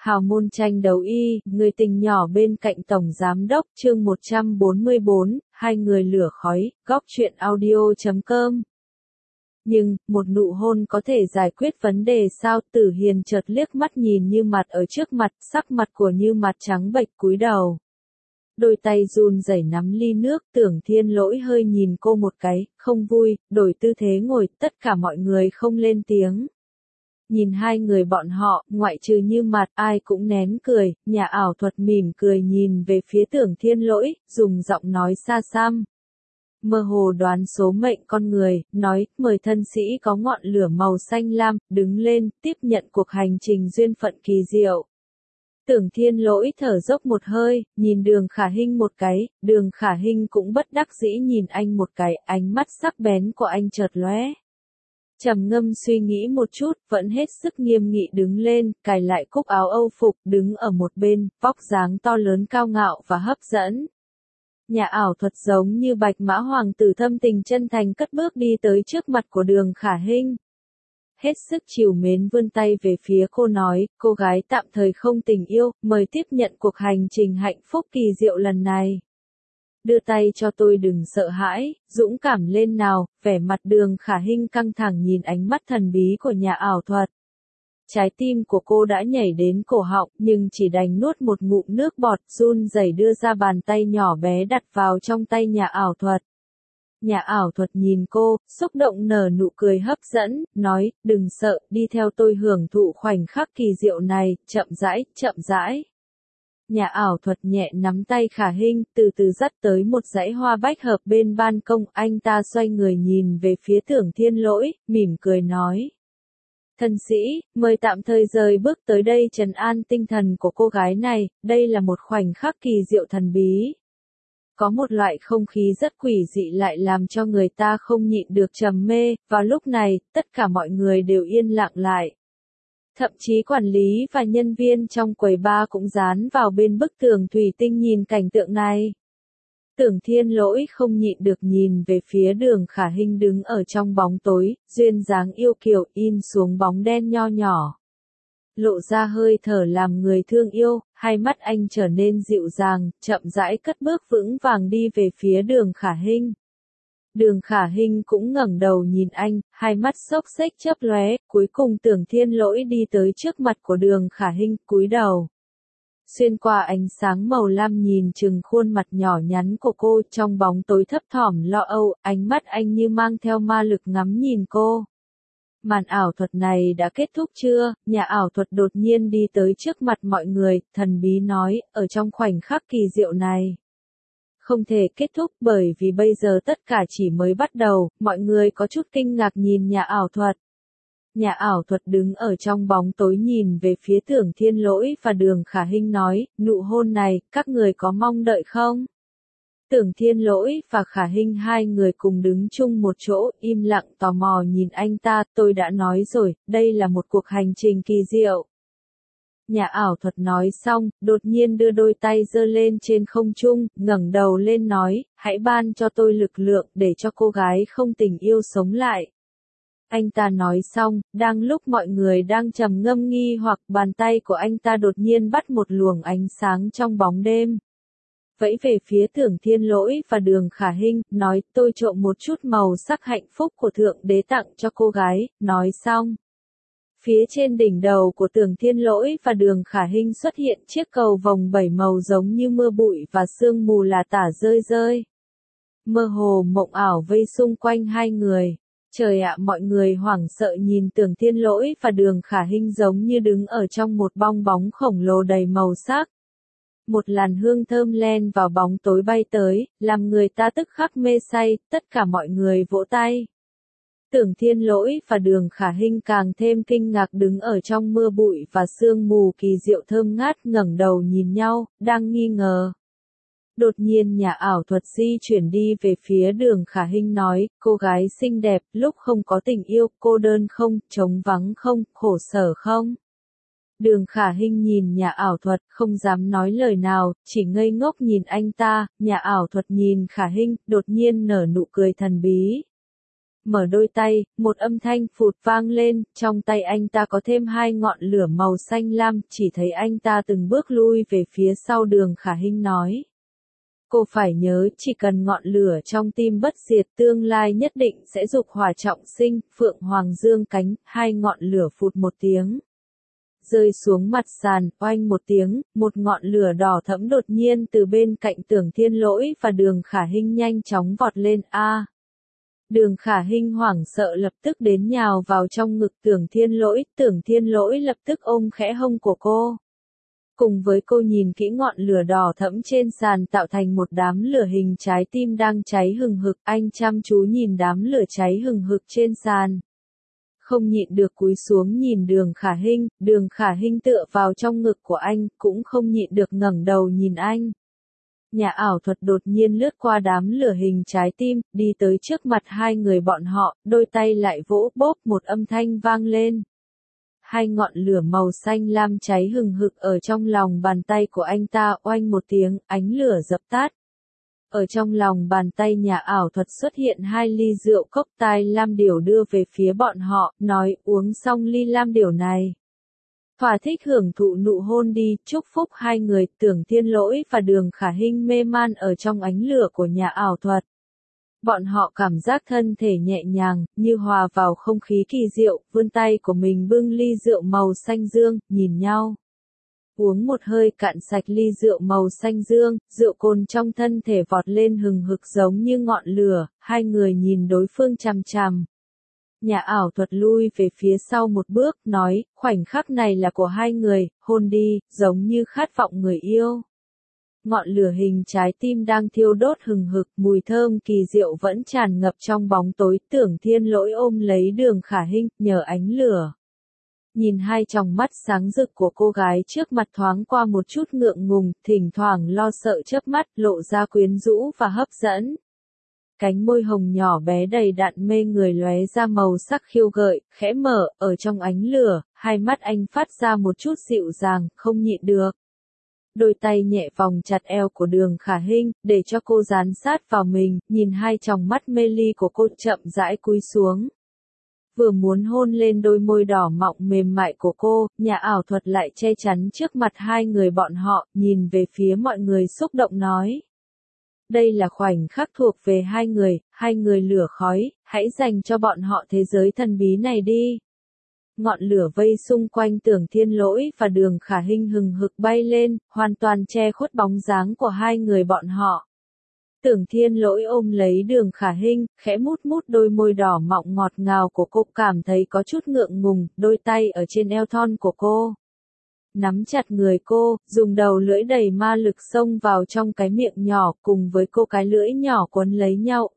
Hào môn tranh đấu y, người tình nhỏ bên cạnh tổng giám đốc, chương 144, hai người lửa khói, góc truyện audio.com. Nhưng, một nụ hôn có thể giải quyết vấn đề sao? Tử Hiền chợt liếc mắt nhìn Như Mạt ở trước mặt, sắc mặt của Như Mạt trắng bệch cúi đầu. Đôi tay run rẩy nắm ly nước, Tưởng Thiên Lỗi hơi nhìn cô một cái, không vui, đổi tư thế ngồi, tất cả mọi người không lên tiếng. Nhìn hai người bọn họ, ngoại trừ Như Mạt, ai cũng nén cười, nhà ảo thuật mỉm cười nhìn về phía Tưởng Thiên Lỗi, dùng giọng nói xa xăm. Mơ hồ đoán số mệnh con người, nói, mời thân sĩ có ngọn lửa màu xanh lam, đứng lên, tiếp nhận cuộc hành trình duyên phận kỳ diệu. Tưởng Thiên Lỗi thở dốc một hơi, nhìn Đường Khả Hinh một cái, Đường Khả Hinh cũng bất đắc dĩ nhìn anh một cái, ánh mắt sắc bén của anh chợt lóe. Trầm ngâm suy nghĩ một chút, vẫn hết sức nghiêm nghị đứng lên, cài lại cúc áo Âu phục, đứng ở một bên, vóc dáng to lớn cao ngạo và hấp dẫn. Nhà ảo thuật giống như bạch mã hoàng tử thâm tình chân thành cất bước đi tới trước mặt của Đường Khả Hinh. Hết sức trìu mến vươn tay về phía cô nói, cô gái tạm thời không tình yêu, mời tiếp nhận cuộc hành trình hạnh phúc kỳ diệu lần này. Đưa tay cho tôi, đừng sợ hãi, dũng cảm lên nào, vẻ mặt Đường Khả Hinh căng thẳng nhìn ánh mắt thần bí của nhà ảo thuật. Trái tim của cô đã nhảy đến cổ họng, nhưng chỉ đành nuốt một ngụm nước bọt, run rẩy đưa ra bàn tay nhỏ bé đặt vào trong tay nhà ảo thuật. Nhà ảo thuật nhìn cô, xúc động nở nụ cười hấp dẫn, nói, đừng sợ, đi theo tôi hưởng thụ khoảnh khắc kỳ diệu này, chậm rãi, chậm rãi. Nhà ảo thuật nhẹ nắm tay Khả Hinh, từ từ dắt tới một dãy hoa bách hợp bên ban công, anh ta xoay người nhìn về phía Tưởng Thiên Lỗi, mỉm cười nói. Thân sĩ, mời tạm thời rời bước tới đây trấn an tinh thần của cô gái này, đây là một khoảnh khắc kỳ diệu thần bí. Có một loại không khí rất quỷ dị lại làm cho người ta không nhịn được trầm mê, vào lúc này, tất cả mọi người đều yên lặng lại. Thậm chí quản lý và nhân viên trong quầy bar cũng dán vào bên bức tường thủy tinh nhìn cảnh tượng này. Tưởng Thiên Lỗi không nhịn được nhìn về phía Đường Khả Hinh đứng ở trong bóng tối, duyên dáng yêu kiều in xuống bóng đen nho nhỏ. Lộ ra hơi thở làm người thương yêu, hai mắt anh trở nên dịu dàng, chậm rãi cất bước vững vàng đi về phía Đường Khả Hinh. Đường Khả Hinh cũng ngẩng đầu nhìn anh, hai mắt xốc xếch chớp lóe, cuối cùng Tưởng Thiên Lỗi đi tới trước mặt của Đường Khả Hinh, cúi đầu. Xuyên qua ánh sáng màu lam nhìn chừng khuôn mặt nhỏ nhắn của cô, trong bóng tối thấp thỏm lo âu, ánh mắt anh như mang theo ma lực ngắm nhìn cô. Màn ảo thuật này đã kết thúc chưa? Nhà ảo thuật đột nhiên đi tới trước mặt mọi người, thần bí nói, ở trong khoảnh khắc kỳ diệu này. Không thể kết thúc bởi vì bây giờ tất cả chỉ mới bắt đầu, mọi người có chút kinh ngạc nhìn nhà ảo thuật. Nhà ảo thuật đứng ở trong bóng tối nhìn về phía Tưởng Thiên Lỗi và Đường Khả Hinh nói, nụ hôn này, các người có mong đợi không? Tưởng Thiên Lỗi và Khả Hinh hai người cùng đứng chung một chỗ, im lặng tò mò nhìn anh ta, tôi đã nói rồi, đây là một cuộc hành trình kỳ diệu. Nhà ảo thuật nói xong, đột nhiên đưa đôi tay giơ lên trên không trung, ngẩng đầu lên nói, hãy ban cho tôi lực lượng để cho cô gái không tình yêu sống lại. Anh ta nói xong, đang lúc mọi người đang trầm ngâm nghi hoặc bàn tay của anh ta đột nhiên bắt một luồng ánh sáng trong bóng đêm. Vẫy về phía Tưởng Thiên Lỗi và Đường Khả Hinh, nói tôi trộm một chút màu sắc hạnh phúc của Thượng Đế tặng cho cô gái, nói xong. Phía trên đỉnh đầu của Tưởng Thiên Lỗi và Đường Khả Hinh xuất hiện chiếc cầu vồng 7 màu giống như mưa bụi và sương mù là tả rơi rơi. Mơ hồ mộng ảo vây xung quanh hai người. Trời ạ, mọi người hoảng sợ nhìn Tưởng Thiên Lỗi và Đường Khả Hinh giống như đứng ở trong một bong bóng khổng lồ đầy màu sắc. Một làn hương thơm len vào bóng tối bay tới, làm người ta tức khắc mê say, tất cả mọi người vỗ tay. Tưởng Thiên Lỗi và Đường Khả Hinh càng thêm kinh ngạc đứng ở trong mưa bụi và sương mù kỳ diệu thơm ngát, ngẩng đầu nhìn nhau, đang nghi ngờ. Đột nhiên nhà ảo thuật di chuyển đi về phía Đường Khả Hinh nói, cô gái xinh đẹp, lúc không có tình yêu, cô đơn không, trống vắng không, khổ sở không? Đường Khả Hinh nhìn nhà ảo thuật, không dám nói lời nào, chỉ ngây ngốc nhìn anh ta, nhà ảo thuật nhìn Khả Hinh, đột nhiên nở nụ cười thần bí. Mở đôi tay, một âm thanh phụt vang lên, trong tay anh ta có thêm 2 ngọn lửa màu xanh lam, chỉ thấy anh ta từng bước lui về phía sau. Đường Khả Hinh nói. Cô phải nhớ, chỉ cần ngọn lửa trong tim bất diệt, tương lai nhất định sẽ dục hỏa trọng sinh. Phượng Hoàng dương cánh, 2 ngọn lửa phụt một tiếng rơi xuống mặt sàn, oanh một tiếng, một ngọn lửa đỏ thẫm đột nhiên từ bên cạnh Tưởng Thiên Lỗi và Đường Khả Hinh nhanh chóng vọt lên. Đường Khả Hinh hoảng sợ lập tức đến nhào vào trong ngực Tưởng Thiên Lỗi lập tức ôm khẽ hông của cô. Cùng với cô nhìn kỹ ngọn lửa đỏ thẫm trên sàn tạo thành một đám lửa hình trái tim đang cháy hừng hực, anh chăm chú nhìn đám lửa cháy hừng hực trên sàn. Không nhịn được cúi xuống nhìn Đường Khả Hinh tựa vào trong ngực của anh, cũng không nhịn được ngẩng đầu nhìn anh. Nhà ảo thuật đột nhiên lướt qua đám lửa hình trái tim, đi tới trước mặt 2 người bọn họ, đôi tay lại vỗ bốp, một âm thanh vang lên. 2 ngọn lửa màu xanh lam cháy hừng hực ở trong lòng bàn tay của anh ta, oanh một tiếng, ánh lửa dập tắt. Ở trong lòng bàn tay nhà ảo thuật xuất hiện 2 ly rượu cốc. Tai lam điểu đưa về phía bọn họ, nói uống xong ly lam điểu này. Thỏa thích hưởng thụ nụ hôn đi, chúc phúc 2 người. Tưởng Thiên Lỗi và Đường Khả Hinh mê man ở trong ánh lửa của nhà ảo thuật. Bọn họ cảm giác thân thể nhẹ nhàng, như hòa vào không khí kỳ diệu, vươn tay của mình bưng ly rượu màu xanh dương, nhìn nhau. Uống một hơi cạn sạch ly rượu màu xanh dương, rượu cồn trong thân thể vọt lên hừng hực giống như ngọn lửa, 2 người nhìn đối phương chằm chằm. Nhà ảo thuật lui về phía sau một bước, nói, khoảnh khắc này là của 2 người, hôn đi, giống như khát vọng người yêu. Ngọn lửa hình trái tim đang thiêu đốt hừng hực, mùi thơm kỳ diệu vẫn tràn ngập trong bóng tối. Tưởng Thiên Lỗi ôm lấy Đường Khả Hinh, nhờ ánh lửa. Nhìn 2 tròng mắt sáng rực của cô gái trước mặt thoáng qua một chút ngượng ngùng, thỉnh thoảng lo sợ chớp mắt, lộ ra quyến rũ và hấp dẫn. Cánh môi hồng nhỏ bé đầy đặn mê người lóe ra màu sắc khiêu gợi, khẽ mở, ở trong ánh lửa, 2 mắt anh phát ra một chút dịu dàng, không nhịn được. Đôi tay nhẹ vòng chặt eo của Đường Khả Hinh, để cho cô dán sát vào mình, nhìn 2 tròng mắt mê ly của cô chậm rãi cúi xuống. Vừa muốn hôn lên đôi môi đỏ mọng mềm mại của cô, nhà ảo thuật lại che chắn trước mặt 2 người bọn họ, nhìn về phía mọi người xúc động nói. Đây là khoảnh khắc thuộc về 2 người lửa khói, hãy dành cho bọn họ thế giới thần bí này đi. Ngọn lửa vây xung quanh Tưởng Thiên Lỗi và Đường Khả Hinh hừng hực bay lên, hoàn toàn che khuất bóng dáng của 2 người bọn họ. Tưởng Thiên Lỗi ôm lấy Đường Khả Hinh, khẽ mút mút đôi môi đỏ mọng ngọt ngào của cô, cảm thấy có chút ngượng ngùng, đôi tay ở trên eo thon của cô. Nắm chặt người cô, dùng đầu lưỡi đầy ma lực xông vào trong cái miệng nhỏ, cùng với cô cái lưỡi nhỏ quấn lấy nhau,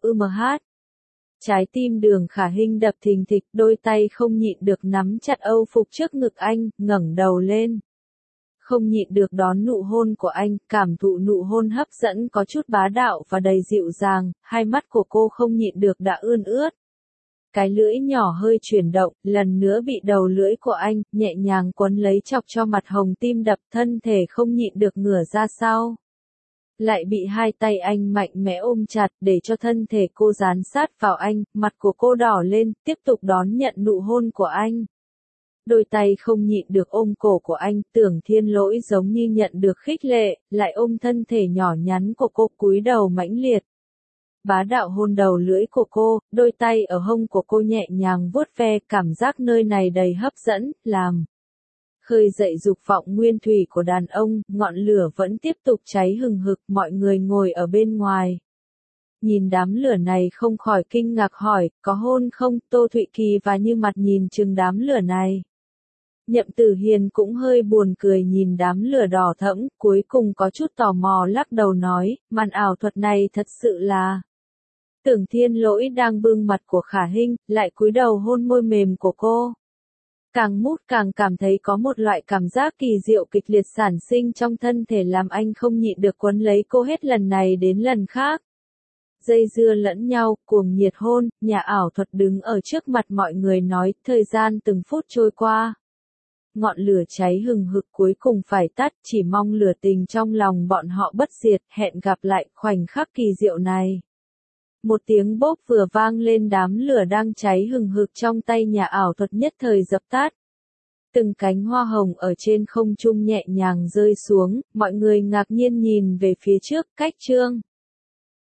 Trái tim Đường Khả Hinh đập thình thịch, đôi tay không nhịn được nắm chặt âu phục trước ngực anh, ngẩng đầu lên. Không nhịn được đón nụ hôn của anh, cảm thụ nụ hôn hấp dẫn có chút bá đạo và đầy dịu dàng, 2 mắt của cô không nhịn được đã ươn ướt. Cái lưỡi nhỏ hơi chuyển động, lần nữa bị đầu lưỡi của anh, nhẹ nhàng quấn lấy chọc cho mặt hồng tim đập, thân thể không nhịn được ngửa ra sau. Lại bị 2 tay anh mạnh mẽ ôm chặt, để cho thân thể cô dán sát vào anh, mặt của cô đỏ lên, tiếp tục đón nhận nụ hôn của anh. Đôi tay không nhịn được ôm cổ của anh, Tưởng Thiên Lỗi giống như nhận được khích lệ, lại ôm thân thể nhỏ nhắn của cô cúi đầu mãnh liệt. Bá đạo hôn đầu lưỡi của cô, đôi tay ở hông của cô nhẹ nhàng vuốt ve, cảm giác nơi này đầy hấp dẫn, làm khơi dậy dục vọng nguyên thủy của đàn ông. Ngọn lửa vẫn tiếp tục cháy hừng hực, mọi người ngồi ở bên ngoài. Nhìn đám lửa này không khỏi kinh ngạc hỏi, có hôn không? Tô Thụy Kỳ và Như Mặt nhìn chừng đám lửa này. Nhậm Tử Hiền cũng hơi buồn cười nhìn đám lửa đỏ thẫm, cuối cùng có chút tò mò lắc đầu nói, màn ảo thuật này thật sự là. Tưởng Thiên Lỗi đang bưng mặt của Khả Hinh, lại cúi đầu hôn môi mềm của cô. Càng mút càng cảm thấy có một loại cảm giác kỳ diệu kịch liệt sản sinh trong thân thể, làm anh không nhịn được quấn lấy cô hết lần này đến lần khác. Dây dưa lẫn nhau, cuồng nhiệt hôn, nhà ảo thuật đứng ở trước mặt mọi người nói, thời gian từng phút trôi qua. Ngọn lửa cháy hừng hực cuối cùng phải tắt, chỉ mong lửa tình trong lòng bọn họ bất diệt, hẹn gặp lại khoảnh khắc kỳ diệu này. Một tiếng bốp vừa vang lên, đám lửa đang cháy hừng hực trong tay nhà ảo thuật nhất thời dập tắt. Từng cánh hoa hồng ở trên không trung nhẹ nhàng rơi xuống, mọi người ngạc nhiên nhìn về phía trước, cách Trương